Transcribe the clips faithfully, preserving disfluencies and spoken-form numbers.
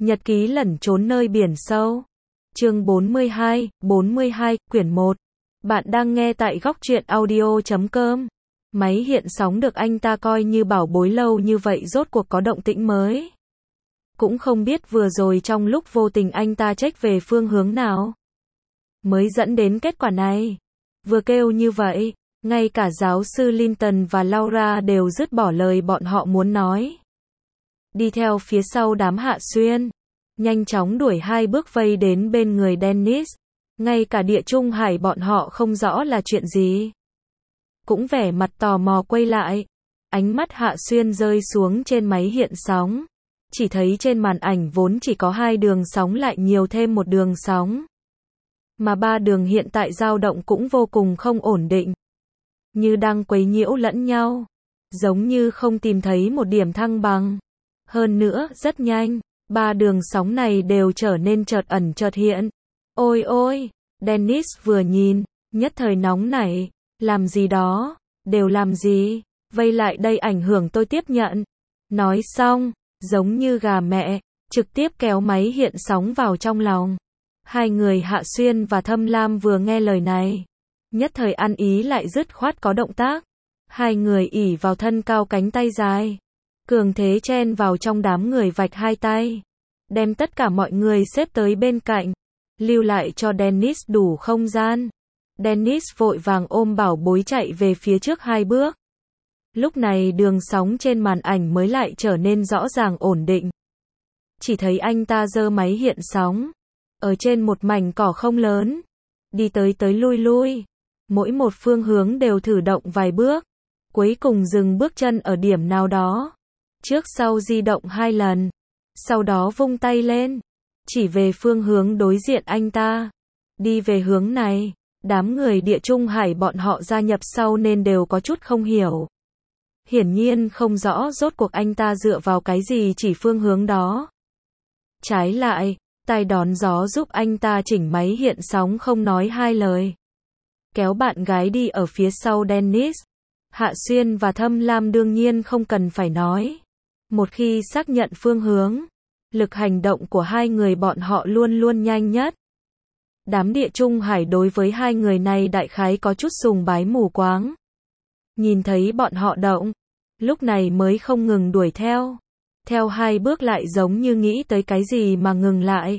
Nhật ký lẩn trốn nơi biển sâu. Chương bốn mươi hai, bốn mươi hai, quyển một. Bạn đang nghe tại góc truyện audio chấm com. Máy hiện sóng được anh ta coi như bảo bối lâu như vậy rốt cuộc có động tĩnh mới. Cũng không biết vừa rồi trong lúc vô tình anh ta check về phương hướng nào mới dẫn đến kết quả này. Vừa kêu như vậy, ngay cả giáo sư Linton và Laura đều dứt bỏ lời bọn họ muốn nói. Đi theo phía sau đám Hạ Xuyên, nhanh chóng đuổi hai bước vây đến bên người Dennis. Ngay cả Địa Trung Hải bọn họ không rõ là chuyện gì, cũng vẻ mặt tò mò quay lại. Ánh mắt Hạ Xuyên rơi xuống trên máy hiện sóng, chỉ thấy trên màn ảnh vốn chỉ có hai đường sóng lại nhiều thêm một đường sóng. Mà ba đường hiện tại dao động cũng vô cùng không ổn định, như đang quấy nhiễu lẫn nhau, giống như không tìm thấy một điểm thăng bằng. Hơn nữa, rất nhanh, ba đường sóng này đều trở nên chợt ẩn chợt hiện. Ôi ôi, Dennis vừa nhìn, nhất thời nóng nảy, làm gì đó, đều làm gì, vây lại đây ảnh hưởng tôi tiếp nhận. Nói xong, giống như gà mẹ, trực tiếp kéo máy hiện sóng vào trong lòng. Hai người Hạ Xuyên và Thâm Lam vừa nghe lời này, nhất thời ăn ý lại dứt khoát có động tác. Hai người ỉ vào thân cao cánh tay dài, cường thế chen vào trong đám người vạch hai tay, đem tất cả mọi người xếp tới bên cạnh, lưu lại cho Dennis đủ không gian. Dennis vội vàng ôm bảo bối chạy về phía trước hai bước. Lúc này đường sóng trên màn ảnh mới lại trở nên rõ ràng ổn định. Chỉ thấy anh ta giơ máy hiện sóng, ở trên một mảnh cỏ không lớn, đi tới tới lui lui, mỗi một phương hướng đều thử động vài bước, cuối cùng dừng bước chân ở điểm nào đó, trước sau di động hai lần, sau đó vung tay lên, chỉ về phương hướng đối diện anh ta. Đi về hướng này. Đám người Địa Trung Hải bọn họ gia nhập sau nên đều có chút không hiểu. Hiển nhiên không rõ rốt cuộc anh ta dựa vào cái gì chỉ phương hướng đó. Trái lại, tai đón gió giúp anh ta chỉnh máy hiện sóng không nói hai lời. Kéo bạn gái đi ở phía sau Dennis. Hạ Xuyên và Thâm Lam đương nhiên không cần phải nói. Một khi xác nhận phương hướng, lực hành động của hai người bọn họ luôn luôn nhanh nhất. Đám Địa Trung Hải đối với hai người này đại khái có chút sùng bái mù quáng. Nhìn thấy bọn họ động, lúc này mới không ngừng đuổi theo. Theo hai bước lại giống như nghĩ tới cái gì mà ngừng lại.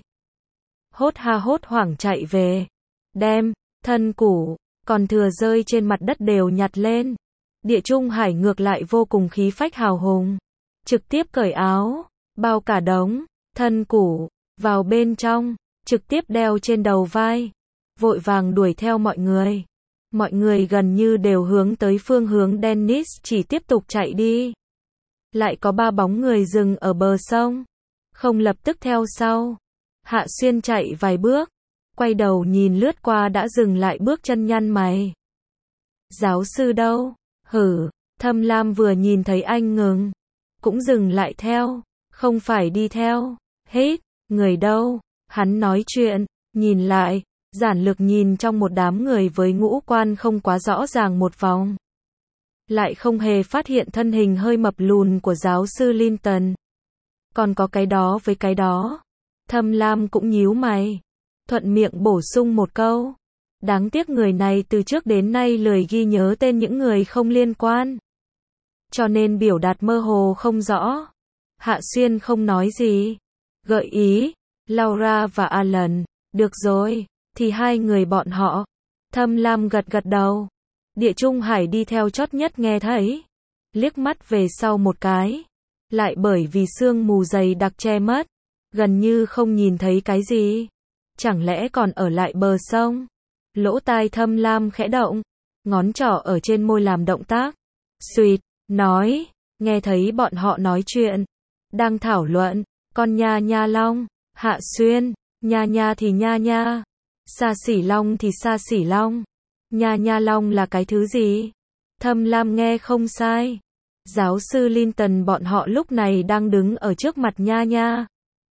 Hốt ha hốt hoảng chạy về. Đem, thân củ, còn thừa rơi trên mặt đất đều nhặt lên. Địa Trung Hải ngược lại vô cùng khí phách hào hùng. Trực tiếp cởi áo, bao cả đống, thân củ, vào bên trong. Trực tiếp đeo trên đầu vai, vội vàng đuổi theo mọi người. Mọi người gần như đều hướng tới phương hướng Dennis chỉ tiếp tục chạy đi. Lại có ba bóng người dừng ở bờ sông, không lập tức theo sau. Hạ Xuyên chạy vài bước, quay đầu nhìn lướt qua đã dừng lại bước chân nhăn mày. Giáo sư đâu? Hử, Thâm Lam vừa nhìn thấy anh ngừng, cũng dừng lại theo, không phải đi theo. Hết, người đâu? Hắn nói chuyện, nhìn lại, giản lược nhìn trong một đám người với ngũ quan không quá rõ ràng một vòng. Lại không hề phát hiện thân hình hơi mập lùn của giáo sư Linton. Còn có cái đó với cái đó. Thâm Lam cũng nhíu mày, thuận miệng bổ sung một câu. Đáng tiếc người này từ trước đến nay lười ghi nhớ tên những người không liên quan, cho nên biểu đạt mơ hồ không rõ. Hạ Xuyên không nói gì, gợi ý. Laura và Alan, được rồi, thì hai người bọn họ. Thâm Lam gật gật đầu. Địa Trung Hải đi theo chót nhất nghe thấy, liếc mắt về sau một cái, lại bởi vì sương mù dày đặc che mất, gần như không nhìn thấy cái gì. Chẳng lẽ còn ở lại bờ sông? Lỗ tai Thâm Lam khẽ động, ngón trỏ ở trên môi làm động tác. Xuyệt, nói, nghe thấy bọn họ nói chuyện, đang thảo luận, con nha nha long. Hạ Xuyên, nha nha thì nha nha, xa xỉ long thì xa xỉ long, nha nha long là cái thứ gì? Thâm Lam nghe không sai. Giáo sư Linton bọn họ lúc này đang đứng ở trước mặt nha nha.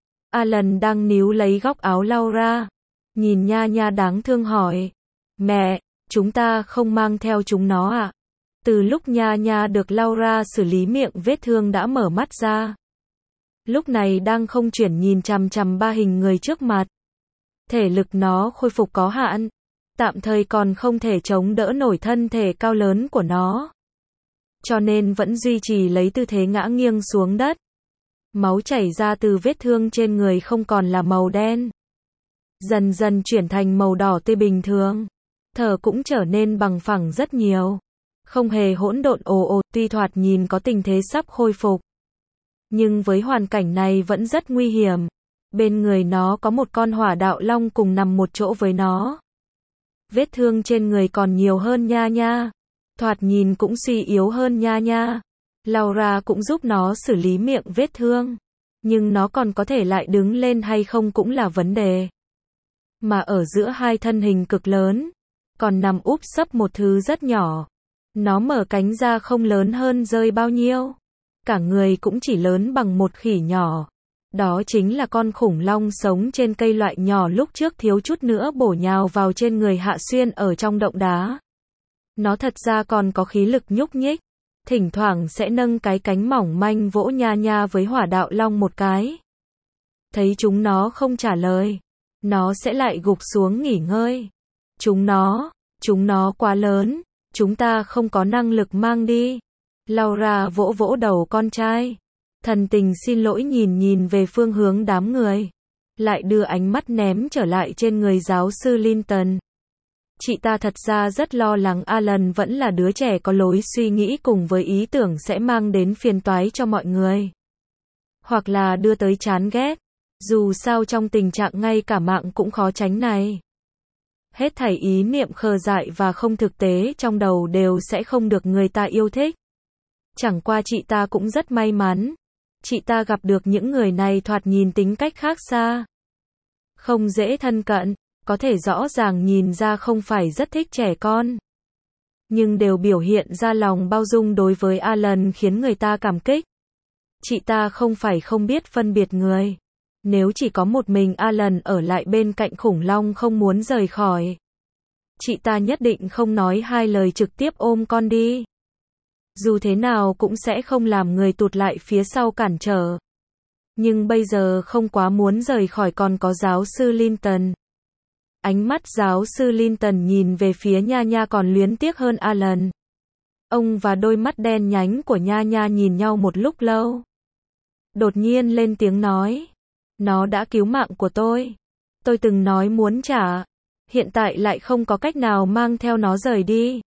Alan đang níu lấy góc áo Laura, nhìn nha nha đáng thương hỏi, mẹ, chúng ta không mang theo chúng nó à? Từ lúc nha nha được Laura xử lý miệng vết thương đã mở mắt ra. lúc này đang không chuyển nhìn chằm chằm ba hình người trước mặt. Thể lực nó khôi phục có hạn, tạm thời còn không thể chống đỡ nổi thân thể cao lớn của nó. Cho nên vẫn duy trì lấy tư thế ngã nghiêng xuống đất. Máu chảy ra từ vết thương trên người không còn là màu đen, dần dần chuyển thành màu đỏ tươi bình thường. Thở cũng trở nên bằng phẳng rất nhiều, không hề hỗn độn ồ ồ, tuy thoạt nhìn có tình thế sắp khôi phục. Nhưng với hoàn cảnh này vẫn rất nguy hiểm. Bên người nó có một con hỏa đạo long cùng nằm một chỗ với nó. Vết thương trên người còn nhiều hơn Nha Nha, thoạt nhìn cũng suy yếu hơn Nha Nha. Laura cũng giúp nó xử lý miệng vết thương, nhưng nó còn có thể lại đứng lên hay không cũng là vấn đề. Mà ở giữa hai thân hình cực lớn, còn nằm úp sấp một thứ rất nhỏ. Nó mở cánh ra không lớn hơn rơi bao nhiêu, cả người cũng chỉ lớn bằng một khỉ nhỏ. Đó chính là con khủng long sống trên cây loại nhỏ lúc trước thiếu chút nữa bổ nhào vào trên người Hạ Xuyên ở trong động đá. Nó thật ra còn có khí lực nhúc nhích, thỉnh thoảng sẽ nâng cái cánh mỏng manh vỗ Nha Nha với hỏa đạo long một cái. Thấy chúng nó không trả lời, nó sẽ lại gục xuống nghỉ ngơi. Chúng nó, chúng nó quá lớn, chúng ta không có năng lực mang đi. Laura vỗ vỗ đầu con trai, thần tình xin lỗi nhìn nhìn về phương hướng đám người, lại đưa ánh mắt ném trở lại trên người giáo sư Linton. Chị ta thật ra rất lo lắng Alan vẫn là đứa trẻ có lối suy nghĩ cùng với ý tưởng sẽ mang đến phiền toái cho mọi người, hoặc là đưa tới chán ghét. Dù sao trong tình trạng ngay cả mạng cũng khó tránh này, hết thảy ý niệm khờ dại và không thực tế trong đầu đều sẽ không được người ta yêu thích. Chẳng qua chị ta cũng rất may mắn, chị ta gặp được những người này thoạt nhìn tính cách khác xa, không dễ thân cận, có thể rõ ràng nhìn ra không phải rất thích trẻ con, nhưng đều biểu hiện ra lòng bao dung đối với Alan khiến người ta cảm kích. Chị ta không phải không biết phân biệt người. Nếu chỉ có một mình Alan ở lại bên cạnh khủng long không muốn rời khỏi, chị ta nhất định không nói hai lời trực tiếp ôm con đi. Dù thế nào cũng sẽ không làm người tụt lại phía sau cản trở. Nhưng bây giờ không quá muốn rời khỏi còn có giáo sư Linton. Ánh mắt giáo sư Linton nhìn về phía Nha Nha còn luyến tiếc hơn Alan. Ông và đôi mắt đen nhánh của Nha Nha nhìn nhau một lúc lâu. Đột nhiên lên tiếng nói. Nó đã cứu mạng của tôi. Tôi từng nói muốn trả. Hiện tại lại không có cách nào mang theo nó rời đi.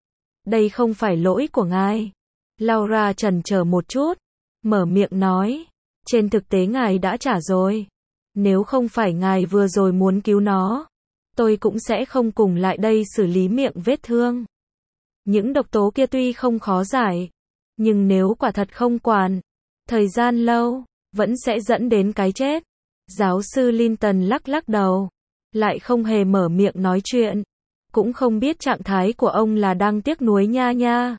Đây không phải lỗi của ngài. Laura chần chờ một chút, mở miệng nói. Trên thực tế ngài đã trả rồi. Nếu không phải ngài vừa rồi muốn cứu nó, tôi cũng sẽ không cùng lại đây xử lý miệng vết thương. Những độc tố kia tuy không khó giải, nhưng nếu quả thật không quản, thời gian lâu, vẫn sẽ dẫn đến cái chết. Giáo sư Linton lắc lắc đầu, lại không hề mở miệng nói chuyện. Cũng không biết trạng thái của ông là đang tiếc nuối Nha Nha,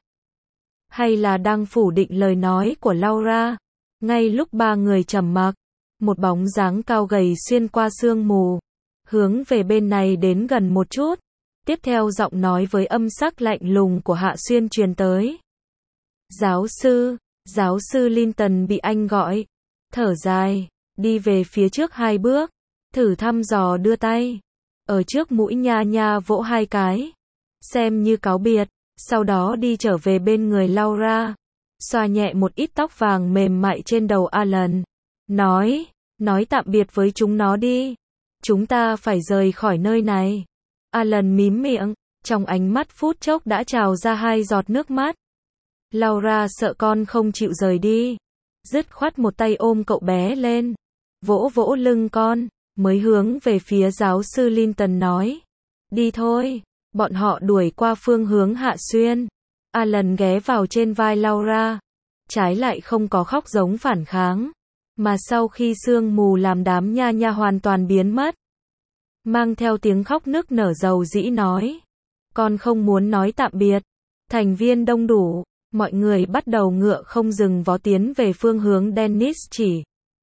hay là đang phủ định lời nói của Laura. Ngay lúc ba người trầm mặc, một bóng dáng cao gầy xuyên qua sương mù, hướng về bên này đến gần một chút. Tiếp theo giọng nói với âm sắc lạnh lùng của Hạ Xuyên truyền tới. Giáo sư, giáo sư Linton bị anh gọi, thở dài, đi về phía trước hai bước, thử thăm dò đưa tay, ở trước mũi Nha Nha vỗ hai cái, xem như cáo biệt, sau đó đi trở về bên người Laura, xoa nhẹ một ít tóc vàng mềm mại trên đầu Alan, nói, nói tạm biệt với chúng nó đi, chúng ta phải rời khỏi nơi này. Alan mím miệng, trong ánh mắt phút chốc đã trào ra hai giọt nước mắt. Laura sợ con không chịu rời đi, dứt khoát một tay ôm cậu bé lên, vỗ vỗ lưng con, mới hướng về phía giáo sư Linton nói, đi thôi. Bọn họ đuổi qua phương hướng Hạ Xuyên. Alan ghé vào trên vai Laura, trái lại không có khóc giống phản kháng, mà sau khi sương mù làm đám Nha Nha hoàn toàn biến mất, mang theo tiếng khóc nức nở dầu dĩ nói, con không muốn nói tạm biệt. Thành viên đông đủ, mọi người bắt đầu ngựa không dừng vó tiến về phương hướng Dennis chỉ.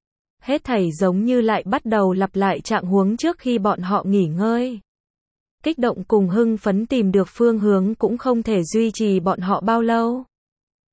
Hết thảy giống như lại bắt đầu lặp lại trạng huống trước khi bọn họ nghỉ ngơi. Kích động cùng hưng phấn tìm được phương hướng cũng không thể duy trì bọn họ bao lâu.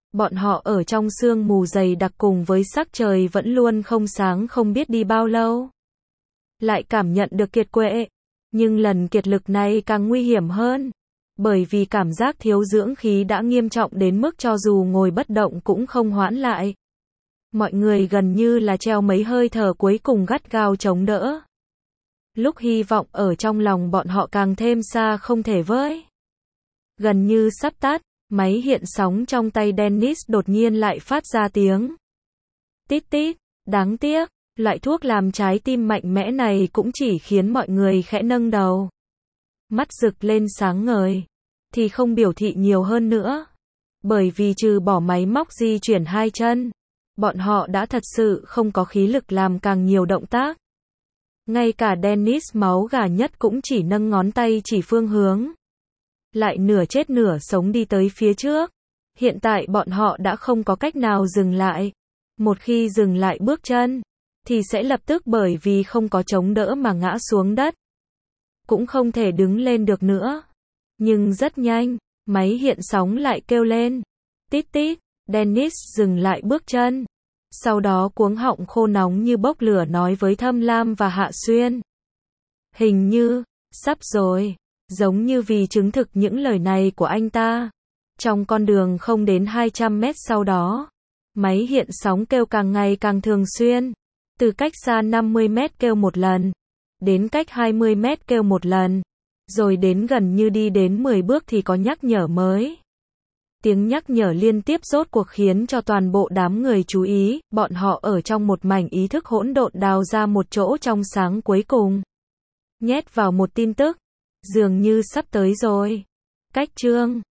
Bọn họ ở trong sương mù dày đặc cùng với sắc trời vẫn luôn không sáng không biết đi bao lâu. Lại cảm nhận được kiệt quệ. Nhưng lần kiệt lực này càng nguy hiểm hơn. Bởi vì cảm giác thiếu dưỡng khí đã nghiêm trọng đến mức cho dù ngồi bất động cũng không hoãn lại. Mọi người gần như là treo mấy hơi thở cuối cùng gắt gao chống đỡ. Lúc hy vọng ở trong lòng bọn họ càng thêm xa không thể với. Gần như sắp tắt, máy hiện sóng trong tay Dennis đột nhiên lại phát ra tiếng tít tít. Đáng tiếc, loại thuốc làm trái tim mạnh mẽ này cũng chỉ khiến mọi người khẽ nâng đầu. Mắt rực lên sáng ngời. Thì không biểu thị nhiều hơn nữa. Bởi vì trừ bỏ máy móc di chuyển hai chân, bọn họ đã thật sự không có khí lực làm càng nhiều động tác. Ngay cả Dennis máu gà nhất cũng chỉ nâng ngón tay chỉ phương hướng. Lại nửa chết nửa sống đi tới phía trước. Hiện tại bọn họ đã không có cách nào dừng lại. Một khi dừng lại bước chân, thì sẽ lập tức bởi vì không có chống đỡ mà ngã xuống đất. Cũng không thể đứng lên được nữa. Nhưng rất nhanh, máy hiện sóng lại kêu lên. Tít tít, Dennis dừng lại bước chân. Sau đó cuống họng khô nóng như bốc lửa nói với Thâm Lam và Hạ Xuyên. Hình như, sắp rồi. Giống như vì chứng thực những lời này của anh ta. Trong con đường không đến hai trăm mét sau đó, máy hiện sóng kêu càng ngày càng thường xuyên. Từ cách xa năm mươi mét kêu một lần, đến cách hai mươi mét kêu một lần, rồi đến gần như đi đến mười bước thì có nhắc nhở mới. Tiếng nhắc nhở liên tiếp rốt cuộc khiến cho toàn bộ đám người chú ý, bọn họ ở trong một mảnh ý thức hỗn độn đào ra một chỗ trong sáng cuối cùng. Nhét vào một tin tức, dường như sắp tới rồi. Cách chương